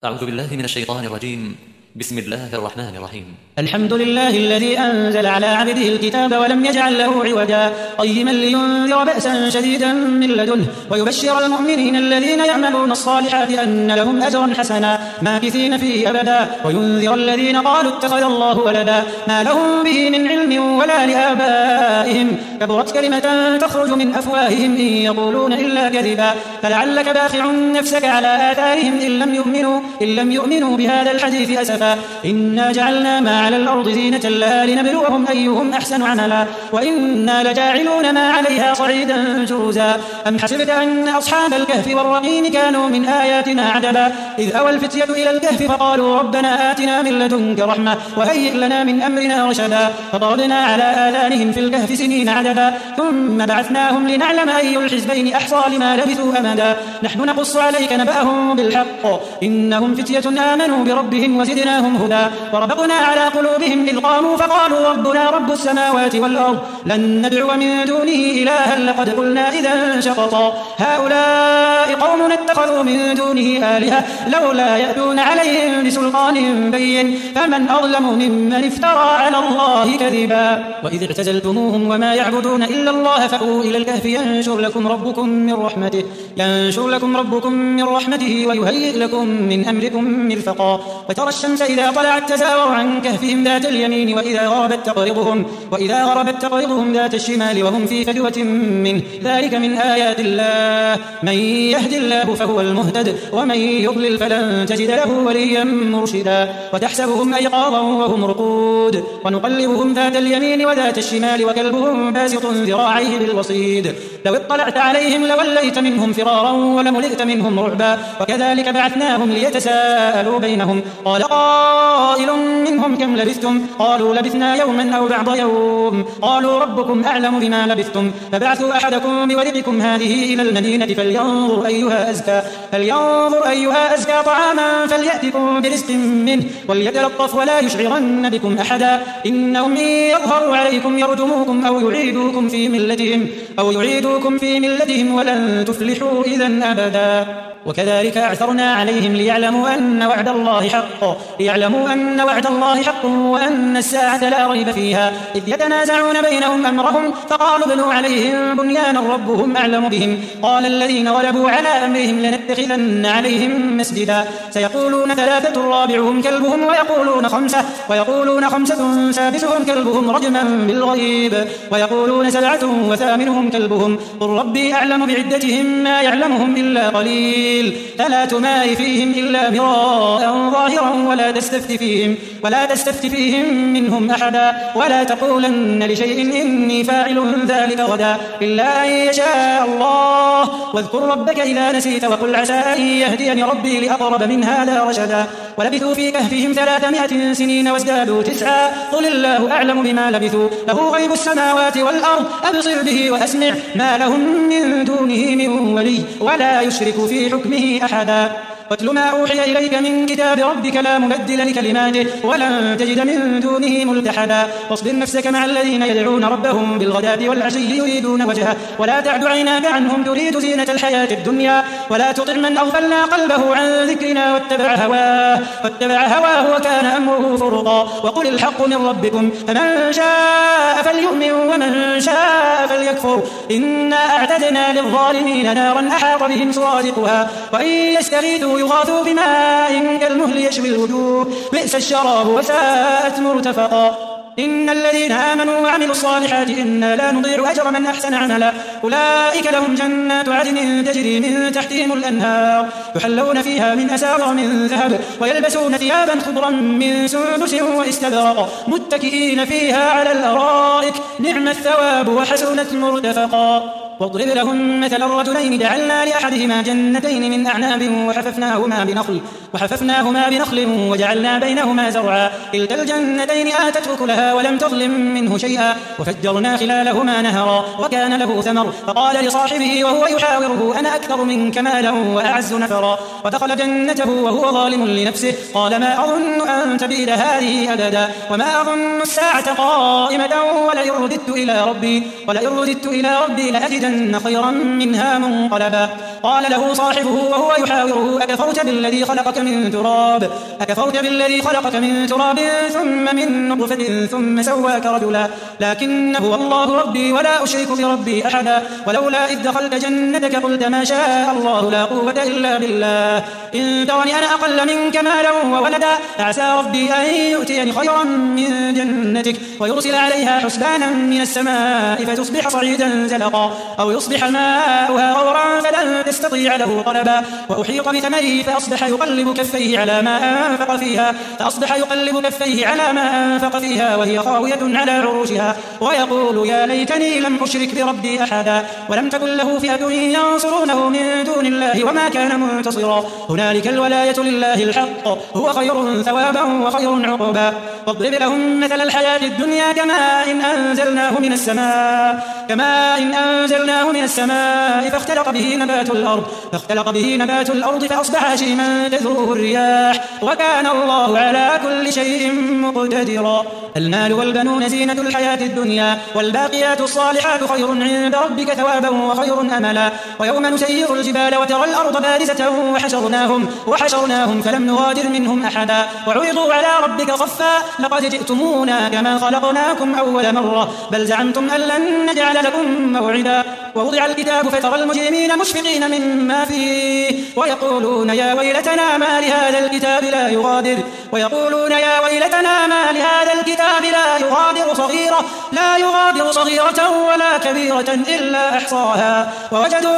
أعوذ بالله من الشيطان الرجيم. بسم الله الرحمن الرحيم. الحمد لله الذي أنزل على عبده الكتاب ولم يجعل له عوجا قيما لينذر بأسا شديدا من لدنه ويبشر المؤمنين الذين يعملون الصالحات أن لهم أجرا حسنا ماكثين فيه أبدا وينذر الذين قالوا اتخذ الله ولدا ما لهم به من علم ولا لآبائهم كبرت كلمة تخرج من أفواههم إن يقولون إلا كذبا فلعلك باخع نفسك على آثارهم إن لم يؤمنوا بهذا الحديث أسفا إنا جعلنا ما على الأرض زينة لها لنبلوهم أيهم أحسن عملا وإنا لجاعلون ما عليها صعيدا جرزا أم حسبت أن أصحاب الكهف والرقيم كانوا من آياتنا عجبا إذ أوى الفتية إلى الكهف فقالوا ربنا آتنا من لدنك رحمة وهيئ لنا من أمرنا رشدا فضربنا على آذانهم في الكهف سنين عددا ثم بعثناهم لنعلم أي الحزبين أحصى لما لبثوا أمدا نحن نقص عليك نبأهم بالحق إنهم فتية آمنوا بربهم وزدناهم هدى وربطنا على قلوبهم إذ قاموا فقالوا ربنا رب السماوات والأرض لن ندعو من دونه إلها لقد قلنا إذا شططا هؤلاء قوم اتخذوا من دونه آلهة لولا يأتون عليهم بسلطان بين فمن أظلم ممن افترى على الله كذبا وإذ اعتزلتموهم وما يعبدون إلا الله فأووا إلى الكهف ينشر لكم ربكم من رحمته ويهيئ لكم من أمركم مرفقا وترى الشمس إذا طلعت تزاور عن كهفهم ذات اليمين وإذا غربت تقرضهم ذات الشمال وهم في فجوة منه ذلك من آيات الله من يهد الله فهو المهتد ومن يضلل فلن تجد له وليا مرشدا وتحسبهم أيقاظا وهم رقود ونقلبهم ذات اليمين وذات الشمال وكلبهم باسط ذراعيه بالوصيد لو اطلعت عليهم لوليت منهم فرارا ولملئت منهم رعبا وكذلك بعثناهم ليتساءلوا بينهم قال قائل منهم كم لبثتم قالوا لبثنا يوما أو بعض يوم قالوا ربكم أعلم بما لبثتم فبعثوا أحدكم بورقكم هذه إلى المدينة فلينظر أيها أزكى طعاما فليأتكم برزق منه وليتلطف ولا يشعرن بكم أحدا إنهم إن يظهروا عليكم يرجموكم أو يعيدوكم في ملتهم ولن تفلحوا إذا أبدا وكذلك أعثرنا عليهم ليعلموا أن وعد الله حق وأن الساعة لا ريب فيها إذ يتنازعون بينهم أمرهم فقالوا ابنوا عليهم بنيانا ربهم أعلم بهم قال الذين غلبوا على أمرهم لنتخذن عليهم مسجدا سيقولون 3 رابعهم كلبهم ويقولون 5 سادسهم كلبهم رجما بالغيب ويقولون 7 وثامنهم كلبهم قل ربي أعلم بعدتهم ما يعلمهم إلا قليل فلا تمار فيهم إلا مراء ظاهرا ولا تستفت فيهم منهم أحدا ولا تقولن لشيء إني فاعل ذلك غدا إلا أن يشاء الله واذكر ربك إذا نسيت وقل عسى أن يهديني ربي لأقرب من هذا رشدا ولبثوا في كهفهم 300 سنين وازدادوا 9 قل الله أعلم بما لبثوا له غيب السماوات والأرض أبصر به وأسمع ما لهم من دونه من ولي ولا يشرك في حكمه أحدا واتل ما أوحي إليك من كتاب ربك لا مبدل لكلماته ولن تجد من دونه ملتحدا واصبر نفسك مع الذين يدعون ربهم بالغداة والعشي يريدون وجهه ولا تعد عيناك عنهم تريد زينة الحياة الدنيا ولا تطع من أغفلنا قلبه عن ذكرنا واتبع هواه وكان أمره فرطا وقل الحق من ربكم فمن شاء فليؤمن ومن شاء فليكفر إنا أعتدنا للظالمين نارا أحاط بهم سرادقها وإن يستغيثوا يغاثوا بماء كالمهل يشوي الوجوه بئس الشراب وساءت مرتفقا إن الذين آمنوا وعملوا الصالحات إنا لا نضيع أجر من أحسن عملا أولئك لهم جنات عدن تجري من تحتهم الأنهار يحلون فيها من أساور من ذهب ويلبسون ثيابا خضرا من سندس واستبرق متكئين فيها على الأرائك نعم الثواب وحسنت مرتفقا واضرب لهم مثل الرجلين جعلنا لأحدهما جنتين من أعناب وحففناهما بنخل وجعلنا بينهما زرعا كلتا الجنتين آتت أكلها ولم تظلم منه شيئا وفجرنا خلالهما نهرا وكان له ثمر فقال لصاحبه وهو يحاوره أنا أكثر منك مالا وأعز نفرا ودخل جنته وهو ظالم لنفسه قال ما أظن أن تبيد هذه أبدا وما أظن الساعة قائمة ولئن رددت إلى ربي لأجدن خيرا منها منقلبا قال له صاحبه وهو يحاوره أكفرت بالذي خلقك من تراب ثم من نطفة ثم سواك رجلا لكن هو الله ربي ولا أشرك بربي أحدا ولولا إذ دخلت جنتك قلت ما شاء الله لا قوة إلا بالله إن ترني أنا أقل منك مالا وولدا عسى ربي أن يؤتيني خيرا من جنتك ويرسل عليها حسبانا من السماء فتصبح صعيدا زلقا أو يصبح ماؤها غورا فلن تستطيع له طلبا وأحيط بثمره فأصبح يقلب كفيه على ما أنفق فيها وهي خاوية على عروشها ويقول يا ليتني لم أشرك بربي أحدا ولم تكن له فئة ينصرونه من دون الله وما كان منتصرا هنالك الولاية لله الحق هو خير ثوابا وخير عقبا واضرب لهم مثل الحياة الدنيا كماء إن أنزلناه من السماء فاختلط به نبات الأرض فأصبح هشيما تذروه الرياح وكان الله على كل شيء مقتدرا المال والبنون زينة الحياة الدنيا والباقيات الصالحات خير عند ربك ثوابا وخير أملا ويوم نسير الجبال وترى الأرض بارزة وحشرناهم فلم نغادر منهم أحدا وعرضوا على ربك صفا لقد جئتمونا كما خلقناكم أول مرة بل زعمتم أن لن نجعل لكم موعدا ووضع الكتاب فترى المجرمين مشفقين مما فيه ويقولون يا ويلتنا ما لهذا الكتاب لا يغادر صغيرة ولا كبيرة إلا أحصاها ووجدوا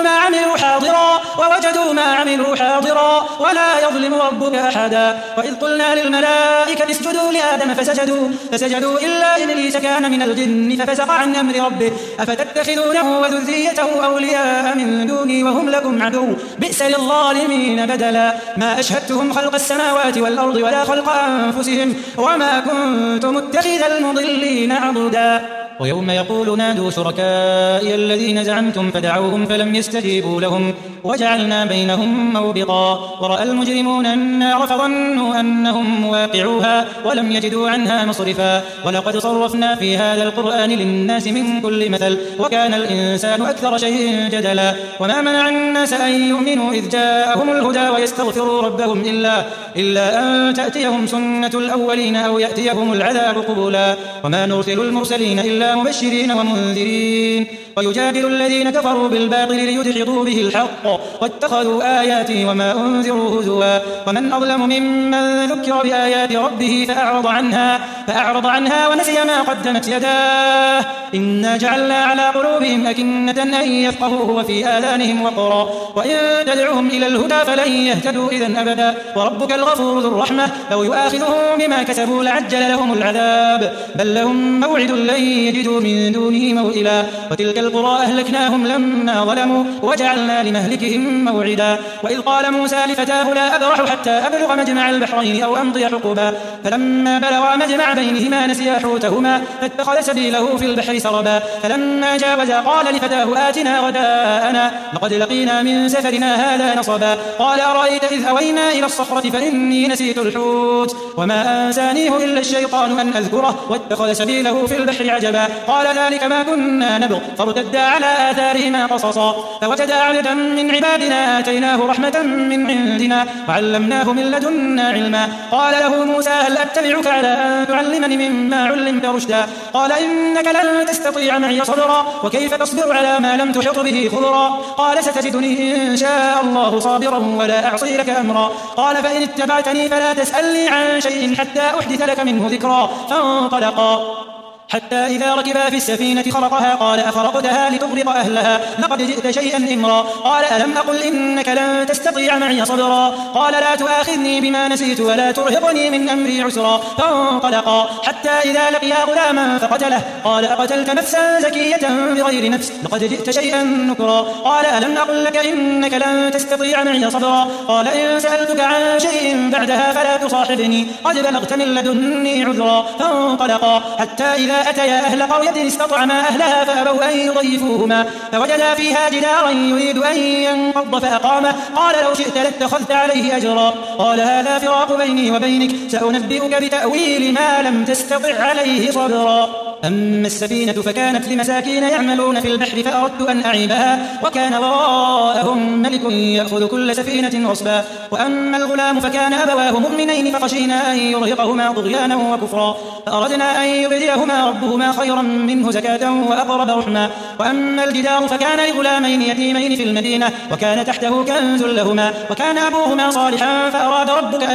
ما عملوا حاضرا ولا يظلم ربك أحدا وإذ قلنا للملائكة اسجدوا لآدم فسجدوا إلا إبليس كان من الجن ففسق عن أمر ربه أفتتخذونه وذريته أولياء من دوني وهم لكم عدو بئس للظالمين بدلا ما أشهدتهم خلق السماوات والأرض ولا خلق أنفسهم وما كنت متخذ المضلين عضدا ويوم يقول نادوا شركائي الذين زعمتم فدعوهم فلم يستجيبوا لهم وجعلنا بينهم موبقا ورأى المجرمون النار فظنوا أنهم مواقعوها ولم يجدوا عنها مصرفا ولقد صرفنا في هذا القرآن للناس من كل مثل وكان الإنسان أكثر شيء جدلا وما منع الناس أن يؤمنوا إذ جاءهم الهدى ويستغفروا ربهم إلا أن تأتيهم سنة الأولين أو يأتيهم العذاب قبلا وما نرسل المرسلين إلا مبشرين ومنذرين ويجادل الذين كفروا بالباطل ليدحضوا به الحق واتخذوا آياتي وما أنذروا هزوا ومن أظلم ممن ذكر بآيات ربه فأعرض عنها ونسي ما قدمت يداه إنا جعلنا على قلوبهم أكنة أن يفقهوه وفي آذانهم وقرا وإن تدعوهم إلى الهدى فلن يهتدوا إذا أبدا وربك الغفور ذو الرحمة لو يؤاخذهم بما كسبوا لعجل لهم العذاب بل لهم موعد لن يجدوا من دونه موئلا وتلك القرى أهلكناهم لما ظلموا وجعلنا لمهلكهم موعدا وإذ قال موسى لفتاه لا أبرح حتى أبلغ مجمع البحرين أو أمضي حقبا فلما بلغا مجمع بينهما نسيا حوتهما فاتخذ سبيله في البحر سربا فلما جاوزا قال لفتاه آتنا غداءنا لقد لقينا من سفرنا هذا نصبا قال أرأيت إذ أوينا إلى الصخرة فإني نسيت الحوت وما أنسانيه إلا الشيطان أن أذكره واتخذ سبيله في البحر عجبا قال ذلك ما كنا نبغ فارتدا على آثارهما قصصا فوجدا عبدا من عبادنا آتيناه رحمة من عندنا وعلمناه من لدنا علما قال له موسى هل أتبعك على أن تعلمني مما علمت رشدا قال إنك لن تستطيع معي صبرا وكيف تصبر على ما لم تحط به خبرا قال ستجدني إن شاء الله صابرا ولا أعصي لك أمرا قال فإن اتبعتني فلا تسألني عن شيء حتى أحدث لك منه ذكرا فانطلقا حتى إذا ركبا في السفينة خرقها قال أخرقتها لتغرق أهلها لقد جئت شيئا إمرا قال ألم أقل إنك لن تستطيع معي صبرا قال لا تؤاخذني بما نسيت ولا ترهقني من أمري عسرا فانطلقا حتى إذا لقيا غلاما فقتله قال أقتلت نفسا زكية بغير نفس لقد جئت شيئا نكرا قال ألم أقل لك إنك لن تستطيع معي صبرا قال إن سألتك عن شيء بعدها فلا تصاحبني قد بلغت من لدني عذرا فانطلقا حتى إذا أتيا أهل قرية استطعما أهلها فأبوا أن يضيفوهما فوجدا فيها جدارا يريد أن ينقض فأقامه قال لو شئت لاتخذت عليه أجرا قال هذا فراق بيني وبينك سأنبئك بتأويل ما لم تستطع عليه صبرا أما السفينة فكانت لمساكين يعملون في البحر فأردت أن أعيبها وكان وراءهم ملك يأخذ كل سفينة غصبا. وأما الغلام فكان أبواه مؤمنين فخشينا أن يرهقهما طغيانا وكفرا فأردنا أن يبدلهما ربهما خيرا منه زكاة وأقرب رحما. وأما الجدار فكان لغلامين يتيمين في المدينة وكان تحته كنز لهما وكان أبوهما صالحا فأراد ربك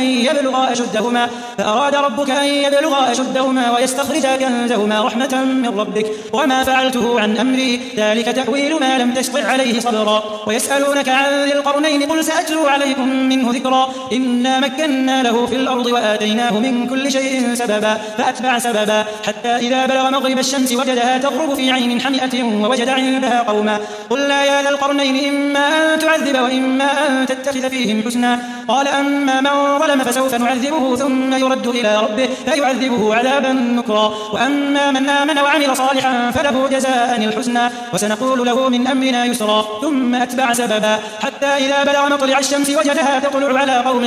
أن يبلغا أشدهما ويستخرجا كنزهما رحمة من ربك وما فعلته عن أمري ذلك تأويل ما لم تستطع عليه صبرا. ويسألونك عن ذي القرنين قل سأتلو عليكم منه ذكرا إنا مكنا له في الأرض وآتيناه من كل شيء سببا فأتبع سببا حتى إذا بلغ مغرب الشمس وجدها تغرب في عين حمئة ووجد عندها قوما قلنا يا ذا القرنين إما أن تعذب وإما أن تتخذ فيهم حسنا قال أما من ظلم فسوف نعذبه ثم يرد إلى ربه فيعذبه عذابا نكرا وأما من آمن وعمل صالحا فله جزاء الحسنى وسنقول له من أمرنا يسرا ثم أتبع سببا حتى إذا بلغ مطلع الشمس وجدها تطلع على قوم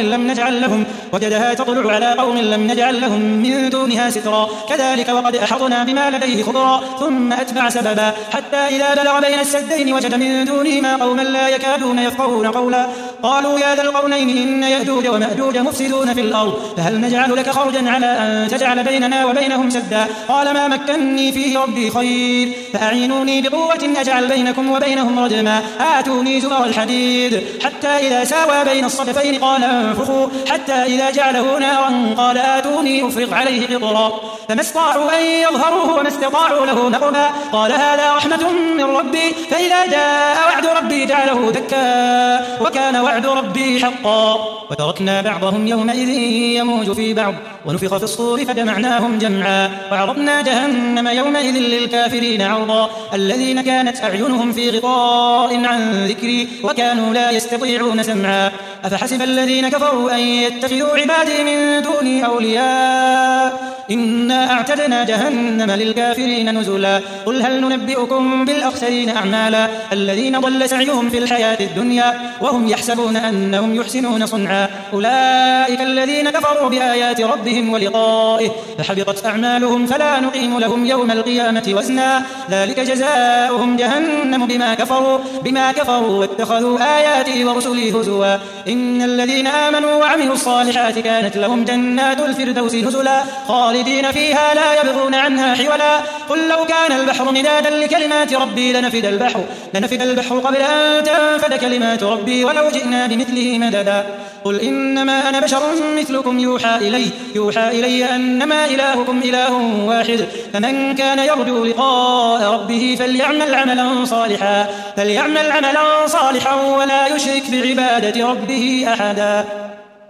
لم نجعل لهم من دونها سترا كذلك وقد أحطنا بما لديه خبرا ثم أتبع سببا حتى إذا بلغ بين السدين وجد من دونهما قوما لا يكادون يفقهون قولا قالوا يا ذا القرنين إن يأجوج ومأجوج مفسدون في الأرض فهل نجعل لك خرجا على أن تجعل بيننا وبينهم سدا قال ما مكنني فيه ربي خير فأعينوني بقوة أجعل بينكم وبينهم ردما آتوني زبر الحديد حتى إذا ساوى بين الصدفين قال انفخوا حتى إذا جعله نارا قال آتوني أفرغ عليه قطرا فما استطاعوا أن يظهروه وما استطاعوا له نقبا قال هذا رحمة من ربي فإذا جاء وعد ربي جعله دكا وكان وعد ربي حقا وتركنا بعضهم يومئذ يموج في بعض ونفخ في الصور فجمعناهم جمعا وعرضنا جهنم يومئذ للكافرين عرضا الذين كانت أعينهم في غطاء عن ذكري وكانوا لا يستطيعون سمعا أفحسب الذين كفروا أن يتخذوا عبادي من دوني أولياء إنا أعتدنا جهنم للكافرين نزلا قل هل ننبئكم بالأخسرين أعمالا الذين ضل سعيهم في الحياة الدنيا وهم يحسبون أنهم يحسنون صنعا أولئك الذين كفروا بآيات ربهم ولقائه فحبطت أعمالهم فلا نقيم لهم يوم القيامة وزنا ذلك جزاؤهم جهنم بما كفروا واتخذوا آياتي ورسلي هزوا إن الذين آمنوا وعملوا الصالحات كانت لهم جنات الفردوس نزلا خالدين فيها لا يبغون عنها حولا قل لو كان البحر مدادا لكلمات ربي لنفد البحر قبل أن تنفد كلمات ربي ولو جئنا بمثله مددا قل إنما أنا بشر مثلكم يوحى إلي أنما إلهكم إله واحد فمن كان يرجو لقاء ربه فليعمل عملا صالحا ولا يشرك بعبادة ربه أحدا.